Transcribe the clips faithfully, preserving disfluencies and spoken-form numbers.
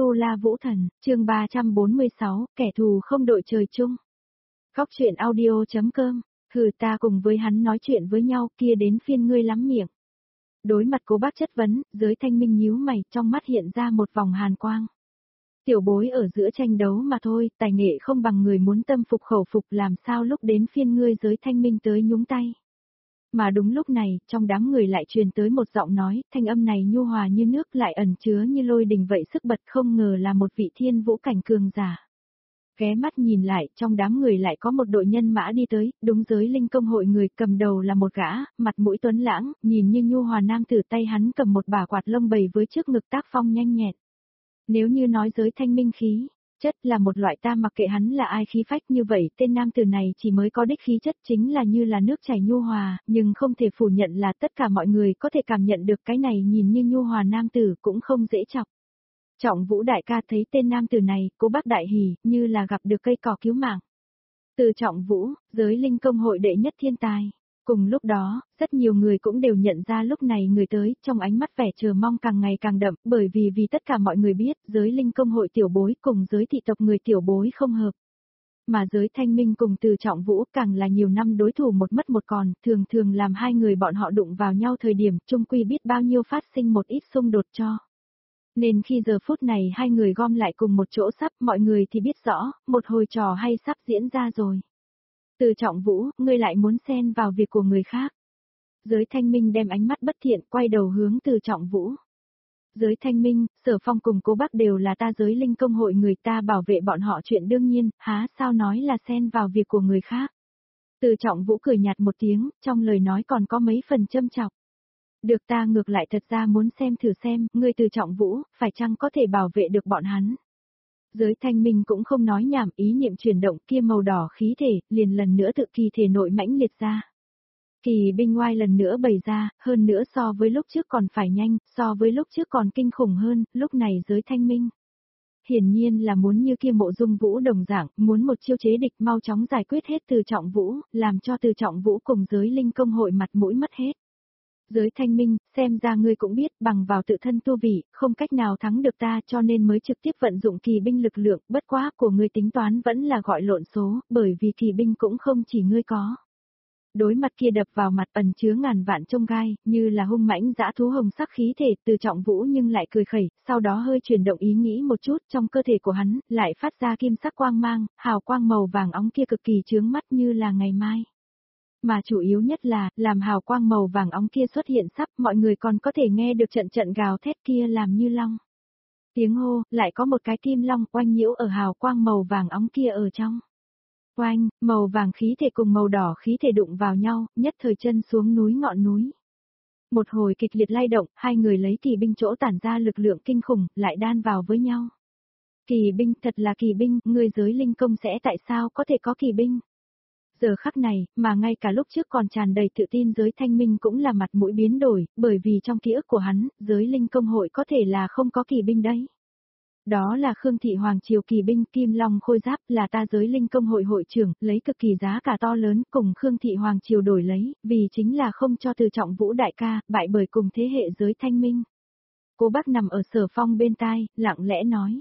Tu La Vũ Thần, chương ba trăm bốn mươi sáu, kẻ thù không đội trời chung. Góc truyện audio.com, hừ ta cùng với hắn nói chuyện với nhau kia đến phiên ngươi lắm miệng. Đối mặt Cố Bác chất vấn, Giới Thanh Minh nhíu mày, trong mắt hiện ra một vòng hàn quang. Tiểu bối ở giữa tranh đấu mà thôi, tài nghệ không bằng người muốn tâm phục khẩu phục, làm sao lúc đến phiên ngươi Giới Thanh Minh tới nhúng tay. Mà đúng lúc này, trong đám người lại truyền tới một giọng nói, thanh âm này nhu hòa như nước lại ẩn chứa như lôi đình vậy, sức bật không ngờ là một vị thiên vũ cảnh cường giả. Ghé mắt nhìn lại, trong đám người lại có một đội nhân mã đi tới, đúng Giới Linh Công hội người cầm đầu là một gã, mặt mũi tuấn lãng, nhìn như nhu hòa nam tử, tay hắn cầm một bả quạt lông bầy với trước ngực tác phong nhanh nhẹn. Nếu như nói Giới Thanh Minh khí chất là một loại, ta mặc kệ hắn là ai khí phách như vậy, tên nam tử này chỉ mới có đích khí chất chính là như là nước chảy nhu hòa, nhưng không thể phủ nhận là tất cả mọi người có thể cảm nhận được cái này nhìn như nhu hòa nam tử cũng không dễ chọc. Trọng Vũ đại ca thấy tên nam tử này, Cố Bác đại hỉ, như là gặp được cây cỏ cứu mạng. Từ Trọng Vũ, Giới Linh Công hội đệ nhất thiên tài. Cùng lúc đó, rất nhiều người cũng đều nhận ra lúc này người tới, trong ánh mắt vẻ chờ mong càng ngày càng đậm, bởi vì vì tất cả mọi người biết, Giới Linh Công hội tiểu bối cùng Giới thị tộc người tiểu bối không hợp. Mà Giới Thanh Minh cùng Từ Trọng Vũ càng là nhiều năm đối thủ một mất một còn, thường thường làm hai người bọn họ đụng vào nhau thời điểm, chung quy biết bao nhiêu phát sinh một ít xung đột cho. Nên khi giờ phút này hai người gom lại cùng một chỗ sắp, mọi người thì biết rõ, một hồi trò hay sắp diễn ra rồi. Từ Trọng Vũ, ngươi lại muốn xen vào việc của người khác. Giới Thanh Minh đem ánh mắt bất thiện, quay đầu hướng Từ Trọng Vũ. Giới Thanh Minh, Sở Phong cùng Cố Bác đều là ta Giới Linh Công hội, người ta bảo vệ bọn họ chuyện đương nhiên, há sao nói là xen vào việc của người khác. Từ Trọng Vũ cười nhạt một tiếng, trong lời nói còn có mấy phần châm chọc. Được, ta ngược lại thật ra muốn xem thử xem, ngươi Từ Trọng Vũ, phải chăng có thể bảo vệ được bọn hắn. Giới Thanh Minh cũng không nói nhảm, ý niệm chuyển động, kia màu đỏ khí thể, liền lần nữa tự kỳ thể nội mãnh liệt ra. Kỳ binh ngoai lần nữa bày ra, hơn nữa so với lúc trước còn phải nhanh, so với lúc trước còn kinh khủng hơn, lúc này Giới Thanh Minh. Hiển nhiên là muốn như kia Mộ Dung Vũ đồng dạng, muốn một chiêu chế địch mau chóng giải quyết hết Từ Trọng Vũ, làm cho Từ Trọng Vũ cùng Giới Linh Công hội mặt mũi mất hết. Giới Thanh Minh, xem ra ngươi cũng biết, bằng vào tự thân tu vị, không cách nào thắng được ta, cho nên mới trực tiếp vận dụng kỳ binh lực lượng, bất quá của ngươi tính toán vẫn là gọi lộn số, bởi vì kỳ binh cũng không chỉ ngươi có. Đối mặt kia đập vào mặt ẩn chứa ngàn vạn chông gai, như là hung mãnh dã thú hồng sắc khí thể, Từ Trọng Vũ nhưng lại cười khẩy, sau đó hơi chuyển động ý nghĩ một chút, trong cơ thể của hắn, lại phát ra kim sắc quang mang, hào quang màu vàng óng kia cực kỳ chướng mắt như là ngày mai. Mà chủ yếu nhất là, làm hào quang màu vàng óng kia xuất hiện sắp, mọi người còn có thể nghe được trận trận gào thét kia làm như long. Tiếng hô, lại có một cái kim long oanh nhiễu ở hào quang màu vàng óng kia ở trong. Oanh, màu vàng khí thể cùng màu đỏ khí thể đụng vào nhau, nhất thời chân xuống núi ngọn núi. Một hồi kịch liệt lay động, hai người lấy kỳ binh chỗ tản ra lực lượng kinh khủng, lại đan vào với nhau. Kỳ binh, thật là kỳ binh, người Giới Linh Công sẽ tại sao có thể có kỳ binh? Giờ khắc này, mà ngay cả lúc trước còn tràn đầy tự tin Giới Thanh Minh cũng là mặt mũi biến đổi, bởi vì trong ký ức của hắn, Giới Linh Công hội có thể là không có kỳ binh đấy. Đó là Khương Thị Hoàng Triều kỳ binh Kim Long Khôi Giáp, là ta Giới Linh Công hội hội trưởng, lấy cực kỳ giá cả to lớn cùng Khương Thị Hoàng Triều đổi lấy, vì chính là không cho Từ Trọng Vũ đại ca, bại bởi cùng thế hệ Giới Thanh Minh. Cố Bác nằm ở Sở Phong bên tai, lặng lẽ nói.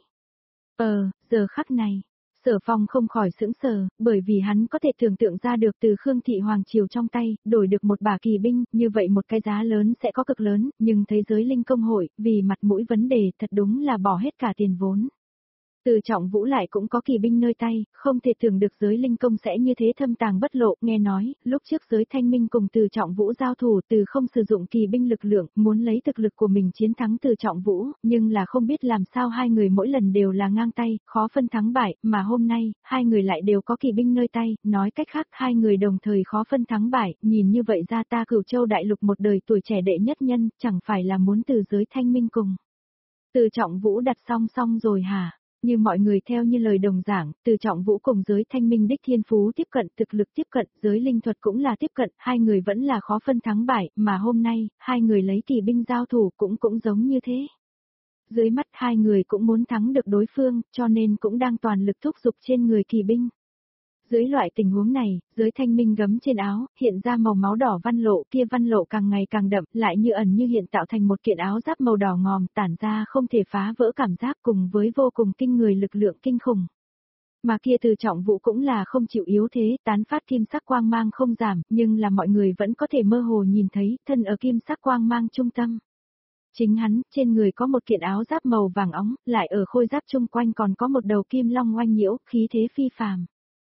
Ờ, giờ khắc này. Sở Phong không khỏi sững sờ, bởi vì hắn có thể tưởng tượng ra được từ Khương Thị Hoàng Triều trong tay, đổi được một bả kỳ binh, như vậy một cái giá lớn sẽ có cực lớn, nhưng thấy Giới Linh Công hội, vì mặt mũi vấn đề thật đúng là bỏ hết cả tiền vốn. Từ Trọng Vũ lại cũng có kỳ binh nơi tay, không thể tưởng được Giới Linh Công sẽ như thế thâm tàng bất lộ, nghe nói, lúc trước Giới Thanh Minh cùng Từ Trọng Vũ giao thủ, từ không sử dụng kỳ binh lực lượng, muốn lấy thực lực của mình chiến thắng Từ Trọng Vũ, nhưng là không biết làm sao hai người mỗi lần đều là ngang tay, khó phân thắng bại, mà hôm nay, hai người lại đều có kỳ binh nơi tay, nói cách khác hai người đồng thời khó phân thắng bại, nhìn như vậy ra ta Cửu Châu đại lục một đời tuổi trẻ đệ nhất nhân, chẳng phải là muốn từ Giới Thanh Minh cùng Từ Trọng Vũ đặt song song rồi hả? Như mọi người theo như lời đồng giảng, Từ Trọng Vũ cùng Giới Thanh Minh đích thiên phú tiếp cận, thực lực tiếp cận, giới linh thuật cũng là tiếp cận, hai người vẫn là khó phân thắng bại, mà hôm nay, hai người lấy kỳ binh giao thủ cũng cũng giống như thế. Dưới mắt hai người cũng muốn thắng được đối phương, cho nên cũng đang toàn lực thúc giục trên người kỳ binh. Dưới loại tình huống này, dưới thanh minh gấm trên áo, hiện ra màu máu đỏ văn lộ, kia văn lộ càng ngày càng đậm, lại như ẩn như hiện tạo thành một kiện áo giáp màu đỏ ngòm, tản ra không thể phá vỡ cảm giác cùng với vô cùng kinh người lực lượng kinh khủng. Mà kia Từ Trọng Vũ cũng là không chịu yếu thế, tán phát kim sắc quang mang không giảm, nhưng là mọi người vẫn có thể mơ hồ nhìn thấy, thân ở kim sắc quang mang trung tâm. Chính hắn, trên người có một kiện áo giáp màu vàng óng, lại ở khôi giáp chung quanh còn có một đầu kim long oanh nhiễu, khí thế phi phàm.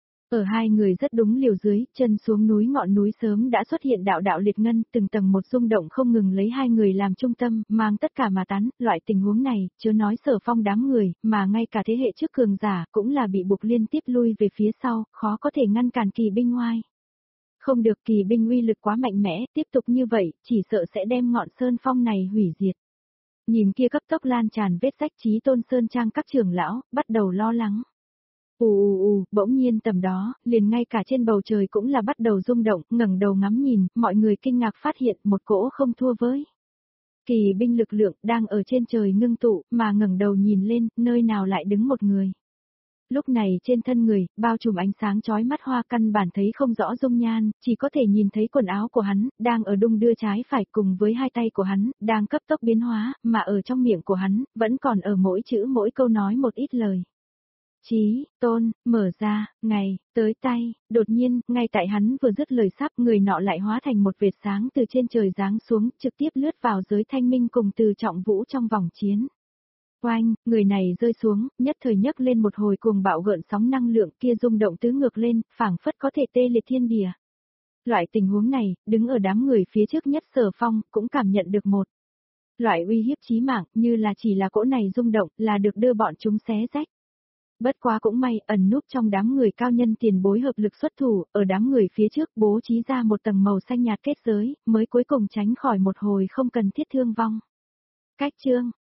Ở hai người rất đúng liều dưới, chân xuống núi ngọn núi sớm đã xuất hiện đạo đạo liệt ngân, từng tầng một rung động không ngừng lấy hai người làm trung tâm, mang tất cả mà tán, loại tình huống này, chớ nói Sở Phong đám người, mà ngay cả thế hệ trước cường giả, cũng là bị buộc liên tiếp lui về phía sau, khó có thể ngăn cản kỳ binh ngoai. Không được, kỳ binh uy lực quá mạnh mẽ, tiếp tục như vậy, chỉ sợ sẽ đem ngọn sơn phong này hủy diệt. Nhìn kia cấp tốc lan tràn vết rách Chí Tôn Sơn Trang các trưởng lão, bắt đầu lo lắng. Ù ù ù, bỗng nhiên tầm đó, liền ngay cả trên bầu trời cũng là bắt đầu rung động, ngẩng đầu ngắm nhìn, mọi người kinh ngạc phát hiện một cỗ không thua với. Kỳ binh lực lượng đang ở trên trời ngưng tụ, mà ngẩng đầu nhìn lên, nơi nào lại đứng một người. Lúc này trên thân người, bao trùm ánh sáng chói mắt hoa căn bản thấy không rõ dung nhan, chỉ có thể nhìn thấy quần áo của hắn, đang ở đung đưa trái phải cùng với hai tay của hắn, đang cấp tốc biến hóa, mà ở trong miệng của hắn, vẫn còn ở mỗi chữ mỗi câu nói một ít lời. Chí, Tôn, mở ra, ngày, tới tay, đột nhiên, ngay tại hắn vừa dứt lời sắp, người nọ lại hóa thành một vệt sáng từ trên trời giáng xuống, trực tiếp lướt vào giới thanh minh cùng Từ Trọng Vũ trong vòng chiến. Oanh, người này rơi xuống, nhất thời nhấc lên một hồi cuồng bạo gợn sóng năng lượng kia rung động tứ ngược lên, phảng phất có thể tê liệt thiên địa. Loại tình huống này, đứng ở đám người phía trước nhất Sở Phong, cũng cảm nhận được một loại uy hiếp chí mạng, như là chỉ là cỗ này rung động, là được đưa bọn chúng xé rách. Bất quá cũng may, ẩn núp trong đám người cao nhân tiền bối hợp lực xuất thủ, ở đám người phía trước bố trí ra một tầng màu xanh nhạt kết giới, mới cuối cùng tránh khỏi một hồi không cần thiết thương vong. Cách chương